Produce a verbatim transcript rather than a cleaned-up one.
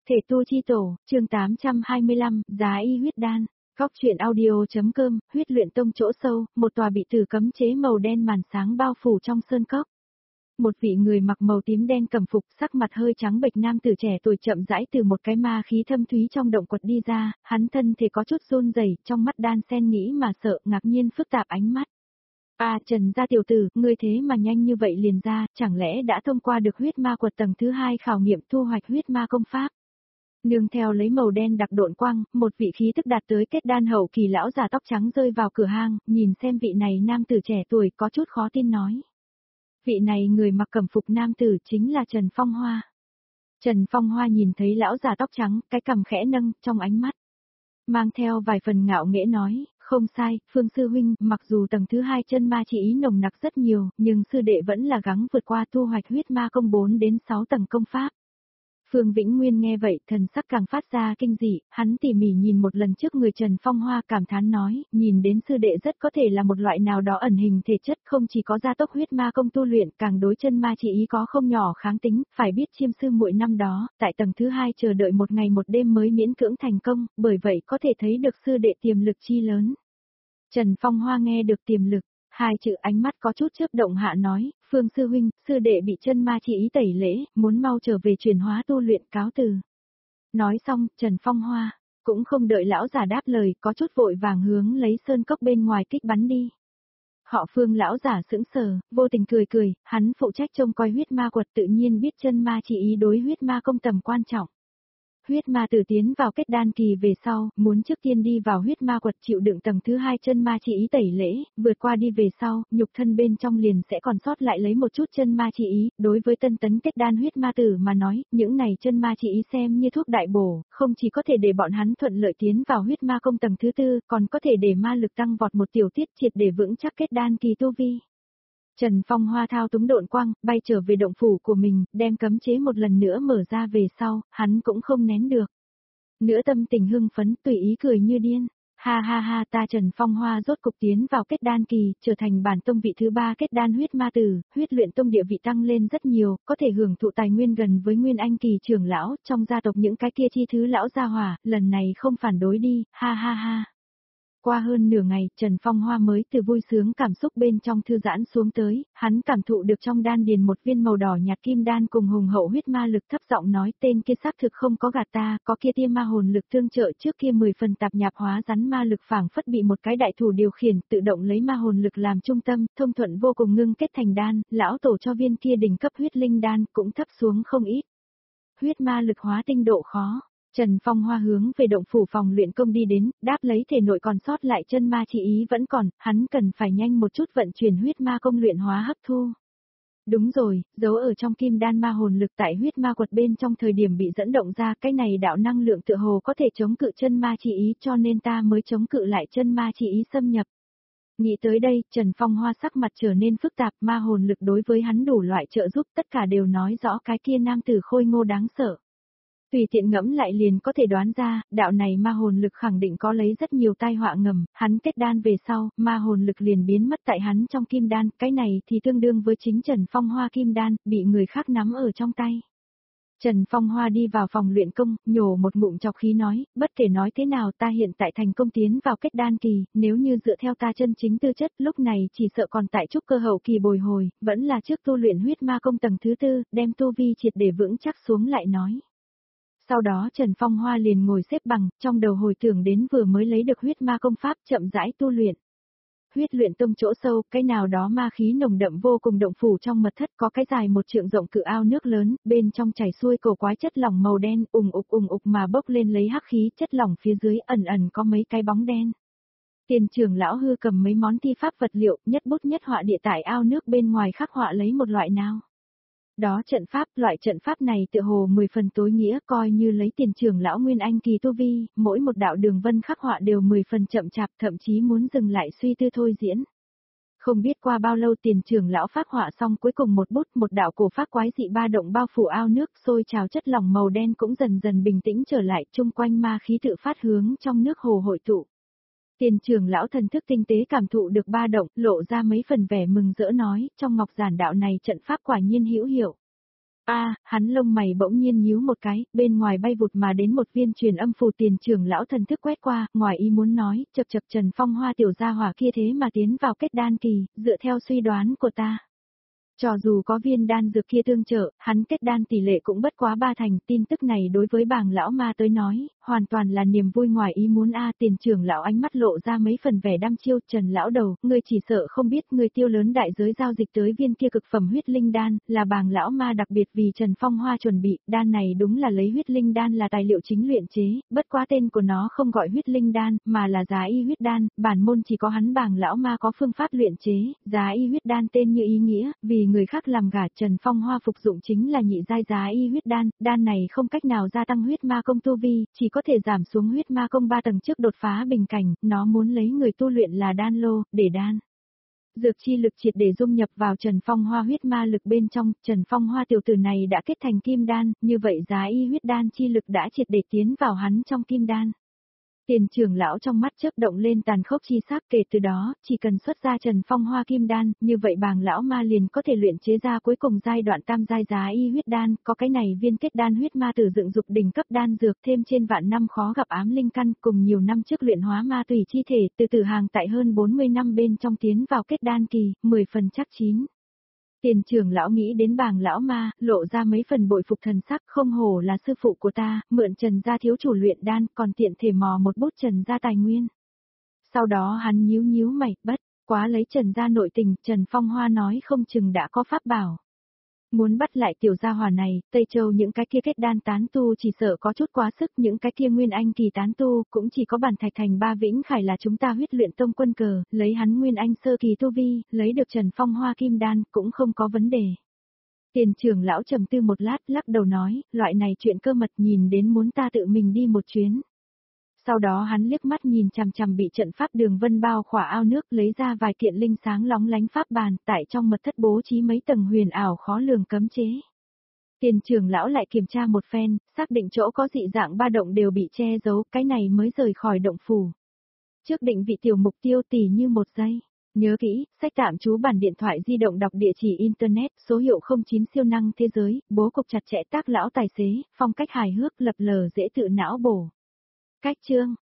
Thể tu chi tổ, chương tám trăm hai mươi lăm, giá y huyết đan. Góc truyện audio.com, huyết luyện tông chỗ sâu, một tòa bị tử cấm chế màu đen màn sáng bao phủ trong sơn cốc. Một vị người mặc màu tím đen cẩm phục, sắc mặt hơi trắng bệch nam tử trẻ tuổi chậm rãi từ một cái ma khí thâm thúy trong động quật đi ra, hắn thân thể có chút run rẩy, trong mắt đan xen nghĩ mà sợ, ngạc nhiên phức tạp ánh mắt. À, Trần gia tiểu tử, ngươi thế mà nhanh như vậy liền ra, chẳng lẽ đã thông qua được huyết ma quật tầng thứ hai khảo nghiệm thu hoạch huyết ma công pháp? Nương theo lấy màu đen đặc độn quang, một vị khí tức đạt tới kết đan hậu kỳ lão già tóc trắng rơi vào cửa hang, nhìn xem vị này nam tử trẻ tuổi có chút khó tin nói. Vị này người mặc cẩm phục nam tử chính là Trần Phong Hoa. Trần Phong Hoa nhìn thấy lão già tóc trắng, cái cằm khẽ nâng, trong ánh mắt mang theo vài phần ngạo nghễ nói, không sai, Phương sư huynh, mặc dù tầng thứ hai chân ma chỉ ý nồng nặc rất nhiều, nhưng sư đệ vẫn là gắng vượt qua thu hoạch huyết ma công bốn đến sáu tầng công pháp. Phương Vĩnh Nguyên nghe vậy, thần sắc càng phát ra kinh dị, hắn tỉ mỉ nhìn một lần trước người Trần Phong Hoa cảm thán nói, nhìn đến sư đệ rất có thể là một loại nào đó ẩn hình thể chất, không chỉ có gia tốc huyết ma công tu luyện, càng đối chân ma chỉ ý có không nhỏ kháng tính, phải biết chiêm sư muội năm đó, tại tầng thứ hai chờ đợi một ngày một đêm mới miễn cưỡng thành công, bởi vậy có thể thấy được sư đệ tiềm lực chi lớn. Trần Phong Hoa nghe được tiềm lực, hai chữ ánh mắt có chút chớp động hạ nói, Phương sư huynh, sư đệ bị chân ma chỉ ý tẩy lễ, muốn mau trở về chuyển hóa tu luyện, cáo từ. Nói xong, Trần Phong Hoa cũng không đợi lão già đáp lời, có chút vội vàng hướng lấy sơn cốc bên ngoài kích bắn đi. Họ Phương lão giả sững sờ, vô tình cười cười, hắn phụ trách trông coi huyết ma quật, tự nhiên biết chân ma chỉ ý đối huyết ma công tầm quan trọng. Huyết ma tử tiến vào kết đan kỳ về sau, muốn trước tiên đi vào huyết ma quật chịu đựng tầng thứ hai chân ma chỉ ý tẩy lễ, vượt qua đi về sau, nhục thân bên trong liền sẽ còn sót lại lấy một chút chân ma chỉ ý, đối với tân tấn kết đan huyết ma tử mà nói, những này chân ma chỉ ý xem như thuốc đại bổ, không chỉ có thể để bọn hắn thuận lợi tiến vào huyết ma công tầng thứ tư, còn có thể để ma lực tăng vọt một tiểu tiết triệt để vững chắc kết đan kỳ tu vi. Trần Phong Hoa thao túng độn quang, bay trở về động phủ của mình, đem cấm chế một lần nữa mở ra về sau, hắn cũng không nén được. Nữa tâm tình hưng phấn, tùy ý cười như điên. Ha ha ha, ta Trần Phong Hoa rốt cục tiến vào kết đan kỳ, trở thành bản tông vị thứ ba kết đan huyết ma tử, huyết luyện tông địa vị tăng lên rất nhiều, có thể hưởng thụ tài nguyên gần với nguyên anh kỳ trưởng lão, trong gia tộc những cái kia chi thứ lão gia hỏa, lần này không phản đối đi, ha ha ha. Qua hơn nửa ngày, Trần Phong Hoa mới từ vui sướng cảm xúc bên trong thư giãn xuống tới, hắn cảm thụ được trong đan điền một viên màu đỏ nhạt kim đan cùng hùng hậu huyết ma lực, thấp giọng nói, tên kia xác thực không có gạt ta, có kia tia ma hồn lực tương trợ trước kia mười phần tạp nhạp hóa rắn ma lực phảng phất bị một cái đại thủ điều khiển, tự động lấy ma hồn lực làm trung tâm, thông thuận vô cùng ngưng kết thành đan, lão tổ cho viên kia đỉnh cấp huyết linh đan cũng thấp xuống không ít. Huyết ma lực hóa tinh độ khó. Trần Phong Hoa hướng về động phủ phòng luyện công đi đến, đáp lấy thể nội còn sót lại chân ma chỉ ý vẫn còn, hắn cần phải nhanh một chút vận chuyển huyết ma công luyện hóa hấp thu. Đúng rồi, giấu ở trong kim đan ma hồn lực tại huyết ma quật bên trong thời điểm bị dẫn động ra, cái này đạo năng lượng tựa hồ có thể chống cự chân ma chỉ ý, cho nên ta mới chống cự lại chân ma chỉ ý xâm nhập. Nghĩ tới đây, Trần Phong Hoa sắc mặt trở nên phức tạp, ma hồn lực đối với hắn đủ loại trợ giúp, tất cả đều nói rõ cái kia nam tử khôi ngô đáng sợ. Tùy tiện ngẫm lại liền có thể đoán ra, đạo này ma hồn lực khẳng định có lấy rất nhiều tai họa ngầm, hắn kết đan về sau, ma hồn lực liền biến mất tại hắn trong kim đan, cái này thì tương đương với chính Trần Phong Hoa kim đan, bị người khác nắm ở trong tay. Trần Phong Hoa đi vào phòng luyện công, nhổ một ngụm chọc khí nói, bất kể nói thế nào ta hiện tại thành công tiến vào kết đan kỳ, nếu như dựa theo ta chân chính tư chất lúc này chỉ sợ còn tại trúc cơ hậu kỳ bồi hồi, vẫn là trước tu luyện huyết ma công tầng thứ tư, đem tu vi triệt để vững chắc xuống lại nói. Sau đó Trần Phong Hoa liền ngồi xếp bằng, trong đầu hồi tưởng đến vừa mới lấy được huyết ma công pháp chậm rãi tu luyện. Huyết luyện tông chỗ sâu, cái nào đó ma khí nồng đậm vô cùng động phủ trong mật thất có cái dài một trượng rộng cự ao nước lớn, bên trong chảy xuôi cổ quái chất lỏng màu đen, ùng ục ùng ục mà bốc lên lấy hắc khí, chất lỏng phía dưới ẩn ẩn có mấy cái bóng đen. Tiền trưởng lão hư cầm mấy món thi pháp vật liệu, nhất bút nhất họa địa tại ao nước bên ngoài khắc họa lấy một loại nào. Đó trận pháp, loại trận pháp này tựa hồ mười phần tối nghĩa, coi như lấy tiền trưởng lão Nguyên Anh kỳ tu vi, mỗi một đạo đường vân khắc họa đều mười phần chậm chạp, thậm chí muốn dừng lại suy tư thôi diễn. Không biết qua bao lâu tiền trưởng lão phát họa xong cuối cùng một bút, một đạo cổ pháp quái dị ba động bao phủ ao nước, sôi trào chất lỏng màu đen cũng dần dần bình tĩnh trở lại, chung quanh ma khí tự phát hướng trong nước hồ hội tụ. Tiền trưởng lão thần thức tinh tế cảm thụ được ba động, lộ ra mấy phần vẻ mừng rỡ nói, trong ngọc giản đạo này trận pháp quả nhiên hữu hiệu. A, hắn lông mày bỗng nhiên nhíu một cái, bên ngoài bay vụt mà đến một viên truyền âm phù. Tiền trưởng lão thần thức quét qua, ngoài ý muốn nói, chập chập Trần Phong Hoa tiểu gia hỏa kia thế mà tiến vào kết đan kỳ, dựa theo suy đoán của ta. Cho dù có viên đan dược kia tương trợ, hắn kết đan tỷ lệ cũng bất quá ba thành. Tin tức này đối với bàng lão ma tới nói, hoàn toàn là niềm vui ngoài ý muốn. A, tiền trưởng lão ánh mắt lộ ra mấy phần vẻ đăm chiêu. Trần lão đầu, ngươi chỉ sợ không biết, ngươi tiêu lớn đại giới giao dịch tới viên kia cực phẩm huyết linh đan, là bàng lão ma đặc biệt vì Trần Phong Hoa chuẩn bị. Đan này đúng là lấy huyết linh đan là tài liệu chính luyện chế, bất quá tên của nó không gọi huyết linh đan, mà là giá y huyết đan. Bản môn chỉ có hắn bàng lão ma có phương pháp luyện chế. Giá y huyết đan tên như ý nghĩa, vì người khác làm gả. Trần Phong Hoa phục dụng chính là nhị giai giá y huyết đan. Đan này không cách nào gia tăng huyết ma công tu vi, chỉ có thể giảm xuống huyết ma công ba tầng trước đột phá bình cảnh. Nó muốn lấy người tu luyện là đan lô, để đan dược chi lực triệt để dung nhập vào Trần Phong Hoa huyết ma lực bên trong. Trần Phong Hoa tiểu tử này đã kết thành kim đan, như vậy giá y huyết đan chi lực đã triệt để tiến vào hắn trong kim đan. Tiền trưởng lão trong mắt chớp động lên tàn khốc chi sắc. Kể từ đó, chỉ cần xuất ra Trần Phong Hoa kim đan, như vậy bàng lão ma liền có thể luyện chế ra cuối cùng giai đoạn tam giai giá y huyết đan. Có cái này viên kết đan huyết ma tử dựng dục đỉnh cấp đan dược, thêm trên vạn năm khó gặp ám linh căn, cùng nhiều năm trước luyện hóa ma tùy chi thể, từ từ hàng tại hơn bốn mươi năm bên trong tiến vào kết đan kỳ, mười phần chắc chín. Tiền trưởng lão nghĩ đến bàng lão ma, lộ ra mấy phần bội phục thần sắc. Không hổ là sư phụ của ta, mượn Trần gia thiếu chủ luyện đan, còn tiện thể mò một bút Trần gia tài nguyên. Sau đó hắn nhíu nhíu mày, bất quá lấy Trần gia nội tình, Trần Phong Hoa nói không chừng đã có pháp bảo. Muốn bắt lại tiểu gia hỏa này, Tây Châu những cái kia kết đan tán tu chỉ sợ có chút quá sức, những cái kia nguyên anh kỳ tán tu cũng chỉ có bản thạch thành ba vĩnh khải là chúng ta huyết luyện tông quân cờ, lấy hắn nguyên anh sơ kỳ tu vi, lấy được Trần Phong Hoa kim đan cũng không có vấn đề. Tiền trưởng lão trầm tư một lát, lắc đầu nói, loại này chuyện cơ mật nhìn đến muốn ta tự mình đi một chuyến. Sau đó hắn liếc mắt nhìn chằm chằm bị trận pháp đường vân bao khỏa ao nước, lấy ra vài kiện linh sáng lóng lánh pháp bàn, tại trong mật thất bố trí mấy tầng huyền ảo khó lường cấm chế. Tiền trưởng lão lại kiểm tra một phen, xác định chỗ có dị dạng ba động đều bị che giấu, cái này mới rời khỏi động phủ. Trước định vị tiểu mục tiêu tỉ như một giây. Nhớ kỹ, sách tạm trú bản điện thoại di động đọc địa chỉ internet, số hiệu không chín siêu năng thế giới, bố cục chặt chẽ tác lão tài xế, phong cách hài hước lập lờ dễ tự não bổ. Cách chương